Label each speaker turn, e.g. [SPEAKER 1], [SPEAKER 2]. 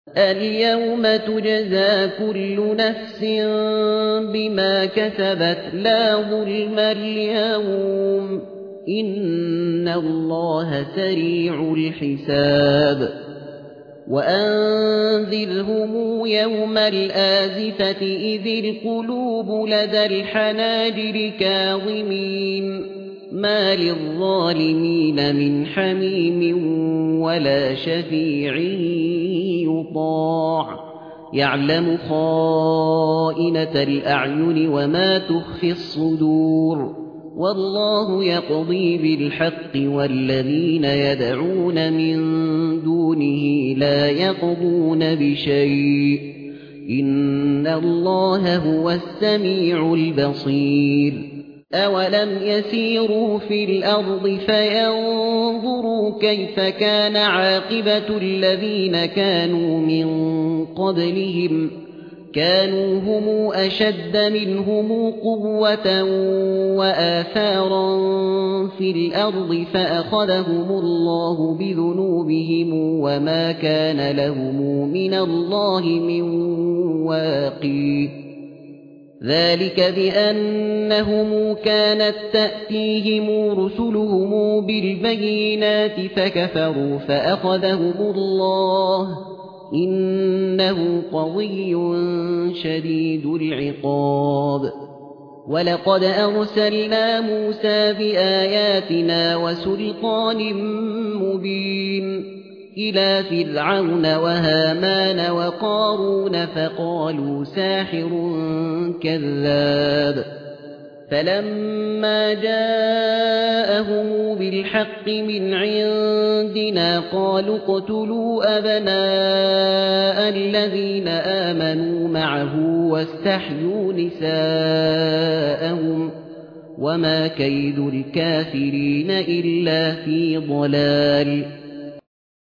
[SPEAKER 1] اليوم تجزى كل نفس بما كسبت لا ظلم اليوم إن الله سريع الحساب وأنذرهم يوم الآزفة إذ القلوب لدى الحناجر كاظمين ما للظالمين من حميم ولا شفيع يطاع يعلم خائنة الأعين وما تخفي الصدور والله يقضي بالحق والذين يدعون من دونه لا يقضون بشيء إن الله هو السميع البصير أولم يسيروا في الأرض فينظروا كيف كان عاقبة الذين كانوا من قبلهم كانوا هم أشد منهم قوة وآثارا في الأرض فأخذهم الله بذنوبهم وما كان لهم من الله من واق ذلك بأنهم كانت تأتيهم رسلهم بالبينات فكفروا فأخذهم الله إنه قوي شديد العقاب ولقد أرسلنا موسى بآياتنا وسلطان مبين إلى فرعون وهامان وقارون فقالوا ساحر كذاب فلما جاءهم بالحق من عندنا قالوا اقتلوا أبناء الذين آمنوا معه واستحيوا نساءهم وما كيد الكافرين إلا في ضلال